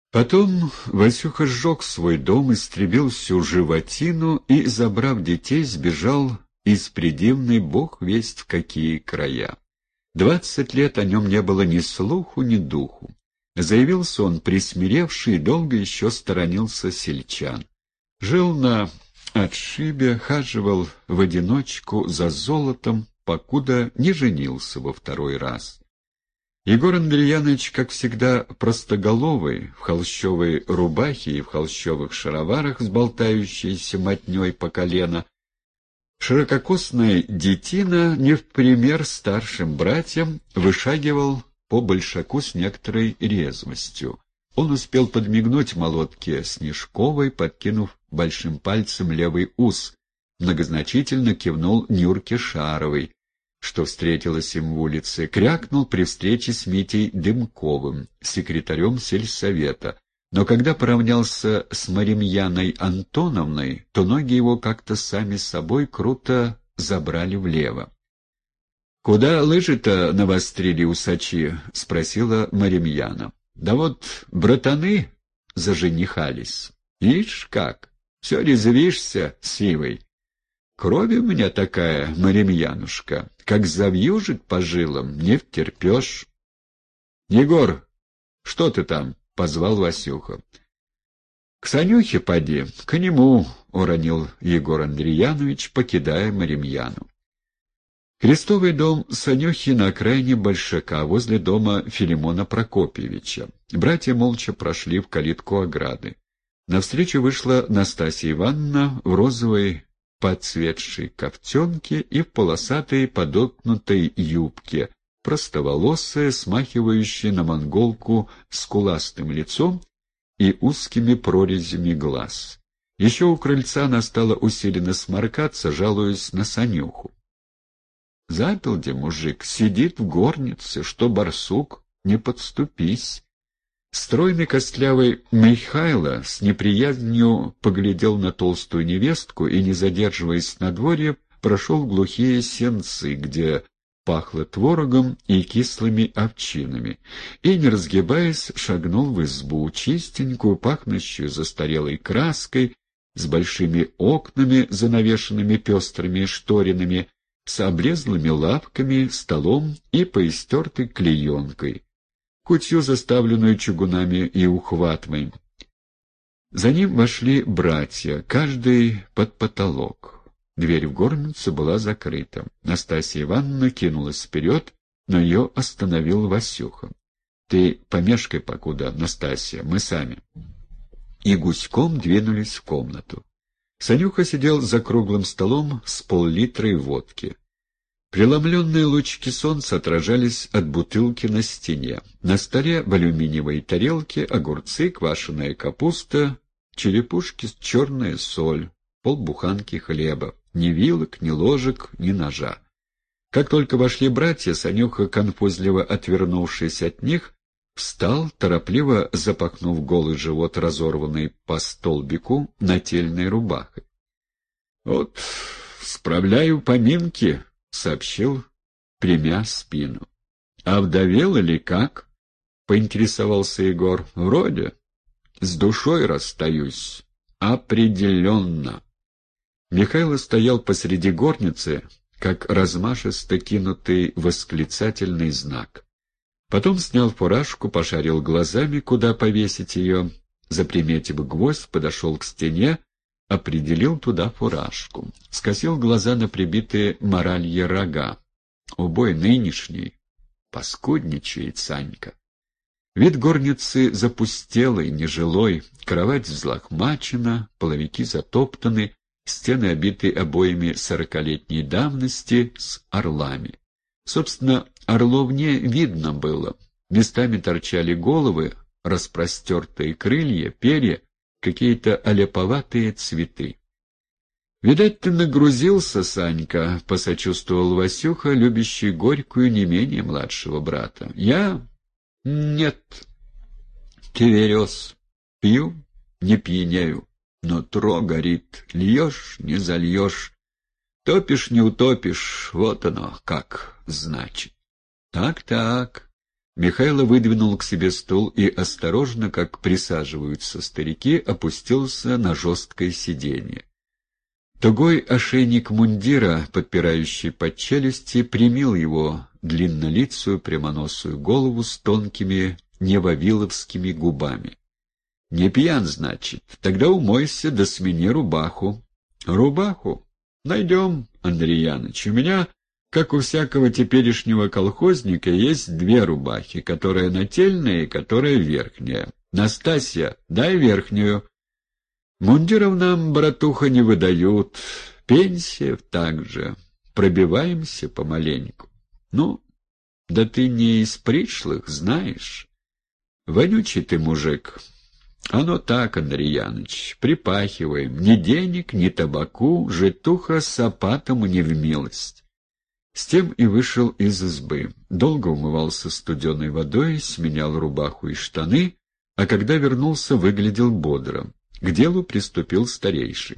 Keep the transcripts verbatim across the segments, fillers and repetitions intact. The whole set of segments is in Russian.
Потом Васюха сжег свой дом, истребил всю животину и, забрав детей, сбежал из придивной бог весть в какие края. Двадцать лет о нем не было ни слуху, ни духу. Заявился он присмиревший и долго еще сторонился сельчан. Жил на отшибе, хаживал в одиночку за золотом, покуда не женился во второй раз. Егор Андреяныч, как всегда, простоголовый, в холщовой рубахе и в холщовых шароварах с болтающейся мотней по колено, ширококосная детина, не в пример старшим братьям, вышагивал по большаку с некоторой резвостью. Он успел подмигнуть молотке Снежковой, подкинув большим пальцем левый ус, многозначительно кивнул Нюрке Шаровой, что встретилась им в улице, крякнул при встрече с Митей Дымковым, секретарем сельсовета, но когда поравнялся с Маримьяной Антоновной, то ноги его как-то сами собой круто забрали влево. — Куда лыжи-то навострили усачи? — спросила Маримьяна. — Да вот братаны заженихались. Ишь как, все резвишься, сивый. Кровь у меня такая, Маримьянушка, как завьюжит по жилам, не втерпешь. — Егор, что ты там? — позвал Васюха. — К Санюхе поди, к нему, — уронил Егор Андреянович, покидая Маримьяну. Крестовый дом Санюхи на окраине Большака, возле дома Филимона Прокопьевича. Братья молча прошли в калитку ограды. Навстречу вышла Настасья Ивановна в розовой подцветшей ковтенке и в полосатой подоткнутой юбке, простоволосая, смахивающая на монголку скуластым лицом и узкими прорезями глаз. Еще у крыльца она стала усиленно сморкаться, жалуясь на Санюху. Запил где мужик, сидит в горнице, что барсук, не подступись. Стройный костлявый Михайло с неприязнью поглядел на толстую невестку и, не задерживаясь на дворе, прошел в глухие сенцы, где пахло творогом и кислыми овчинами, и, не разгибаясь, шагнул в избу, чистенькую, пахнущую застарелой краской, с большими окнами, занавешенными пестрыми шторинами, с облезлыми лавками, столом и поистертой клеенкой, кутью, заставленную чугунами и ухватами. За ним вошли братья, каждый под потолок. Дверь в горницу была закрыта. Настасья Ивановна кинулась вперед, но ее остановил Васюха. — Ты помешкай покуда, Настасья, мы сами. И гуськом двинулись в комнату. Санюха сидел за круглым столом с пол-литрой водки. Преломленные лучики солнца отражались от бутылки на стене. На столе в алюминиевой тарелке огурцы, квашеная капуста, черепушки, черная соль, полбуханки хлеба. Ни вилок, ни ложек, ни ножа. Как только вошли братья, Санюха, конфузливо отвернувшись от них, встал, торопливо запахнув голый живот, разорванный по столбику нательной рубахой. — Вот, справляю поминки, — сообщил, примя спину. — А вдовел или как? — поинтересовался Егор. — Вроде. С душой расстаюсь. Определенно. Михайло стоял посреди горницы, как размашисто кинутый восклицательный знак. Потом снял фуражку, пошарил глазами, куда повесить ее, заприметив гвоздь, подошел к стене, определил туда фуражку. Скосил глаза на прибитые моралье рога. Убой нынешний. Паскудничает Санька. Вид горницы запустелый, нежилой, кровать взлохмачена, половики затоптаны, стены обиты обоями сорокалетней давности с орлами. Собственно, орлов не видно было. Местами торчали головы, распростертые крылья, перья, какие-то аляповатые цветы. — Видать, ты нагрузился, Санька, — посочувствовал Васюха, любящий горькую не менее младшего брата. — Я? Нет. Киверез. Пью, не пьянею. Нутро горит. Льешь, не зальешь. Топишь, не утопишь. Вот оно как значит. Так-так. Михайло выдвинул к себе стул и осторожно, как присаживаются старики, опустился на жесткое сиденье. Тугой ошейник мундира, подпирающий под челюсти, примил его длиннолицую прямоносую голову с тонкими невавиловскими губами. «Не пьян, значит? Тогда умойся, да смени рубаху». «Рубаху? Найдем, Андрей Яныч. У меня, как у всякого теперешнего колхозника, есть две рубахи, которая нательная и которая верхняя. Настасья, дай верхнюю». «Мундиров нам, братуха, не выдают. Пенсия также. Пробиваемся помаленьку». «Ну, да ты не из пришлых, знаешь. Вонючий ты мужик». «Оно так, Андрей Яныч, припахиваем. Ни денег, ни табаку, житуха с опатом не в милость». С тем и вышел из избы. Долго умывался студеной водой, сменял рубаху и штаны, а когда вернулся, выглядел бодро. К делу приступил старейший.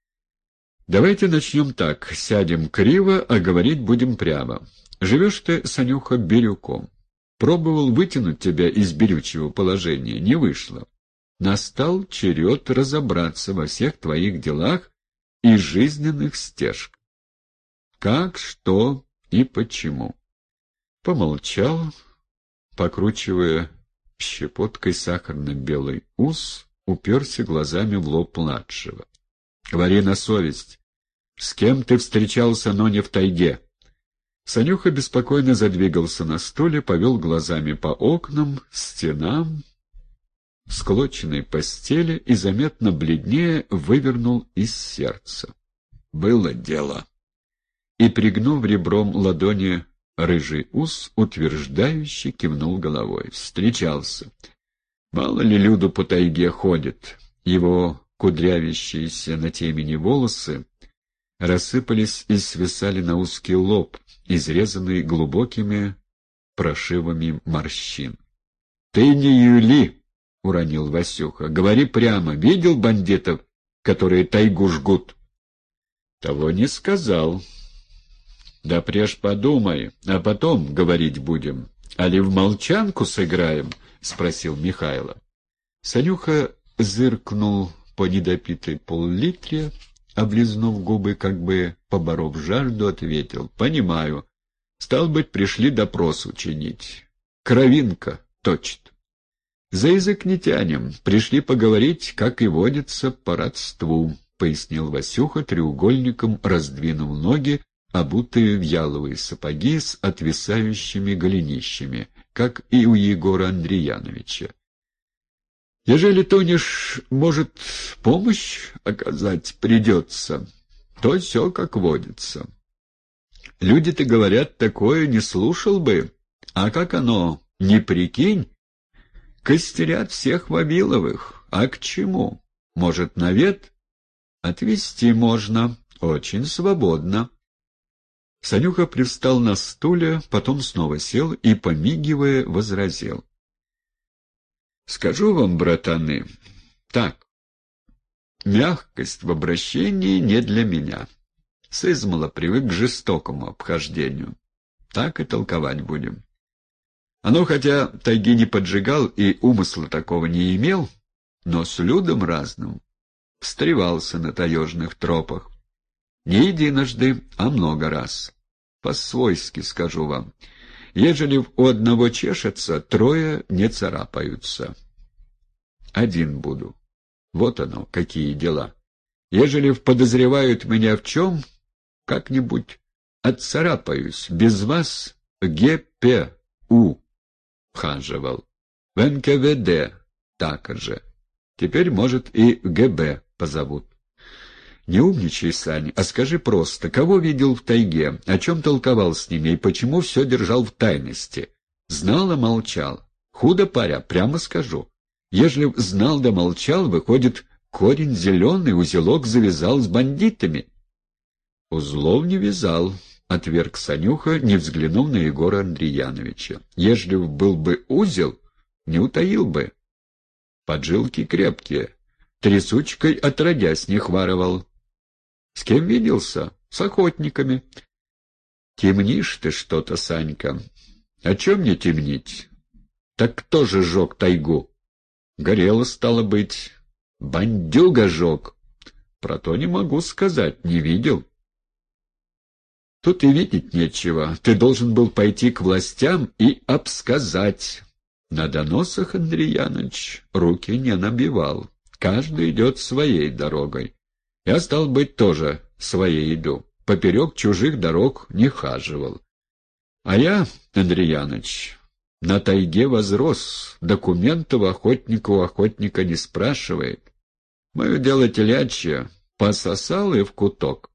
«Давайте начнем так. Сядем криво, а говорить будем прямо. Живешь ты, Санюха, бирюком. Пробовал вытянуть тебя из бирючего положения, не вышло. Настал черед разобраться во всех твоих делах и жизненных стежках. Как, что и почему». Помолчал, покручивая щепоткой сахарно-белый ус, уперся глазами в лоб младшего. «Говори на совесть. С кем ты встречался, но не в тайге?» Санюха беспокойно задвигался на стуле, повел глазами по окнам, стенам, склоченной постели и, заметно бледнее, вывернул из сердца. «Было дело». И, пригнув ребром ладони рыжий ус, утверждающе кивнул головой. «Встречался. Мало ли люду по тайге ходит». Его кудрявящиеся на темени волосы рассыпались и свисали на узкий лоб, изрезанный глубокими прошивами морщин. «Ты не юли!» — уронил Васюха. «Говори прямо. Видел бандитов, которые тайгу жгут?» «Того не сказал». «Да преж подумай, а потом говорить будем. Али в молчанку сыграем?» — спросил Михайло. Санюха зыркнул по недопитой пол-литре, облизнув губы, как бы поборов жажду, ответил: «Понимаю. Стал быть, пришли допрос учинить. Кровинка точит. За язык не тянем. Пришли поговорить, как и водится, по родству», — пояснил Васюха, треугольником раздвинув ноги, обутые в яловые сапоги с отвисающими голенищами, как и у Егора Андреяновича. «Ежели тонешь, может, помощь оказать придется, то все как водится. Люди-то говорят, такое не слушал бы, а как оно, не прикинь, костерят всех Вавиловых, а к чему? Может, навет? Отвезти можно, очень свободно». Санюха привстал на стуле, потом снова сел и, помигивая, возразил: «Скажу вам, братаны, так, мягкость в обращении не для меня. Сызмала привык к жестокому обхождению. Так и толковать будем. Оно, хотя тайги не поджигал и умысла такого не имел, но с людом разным встревался на таежных тропах. Не единожды, а много раз. По-свойски скажу вам. Ежели у одного чешется, трое не царапаются. Один буду. Вот оно, какие дела. Ежели подозревают меня в чем, как-нибудь отцарапаюсь. Без вас ГПУ хаживал. В эн ка вэ дэ так же. Теперь, может, и в гэ бэ позовут. Не умничай, Сань, а скажи просто, кого видел в тайге, о чем толковал с ними и почему все держал в тайности? Знал, а молчал. Худо паря, прямо скажу. Ежели знал да молчал, выходит, корень зеленый, узелок завязал с бандитами. Узлов не вязал, — отверг Санюха, не взглянув на Егора Андреяновича. Ежели был бы узел, не утаил бы. Поджилки крепкие, трясучкой отродясь не хваровал. С кем виделся? С охотниками. Темнишь ты что-то, Санька. О чем мне темнить? Так кто же жег тайгу? Горело, стало быть. Бандюга жег. Про то не могу сказать, не видел. Тут и видеть нечего. Ты должен был пойти к властям и обсказать. На доносах, Андрей Яныч, руки не набивал. Каждый идет своей дорогой. Я, стал быть, тоже своей иду. Поперек чужих дорог не хаживал. А я, Андрей Яныч, на тайге возрос. Документов охотника у охотника не спрашивает. Мое дело телячье. Пососал и в куток.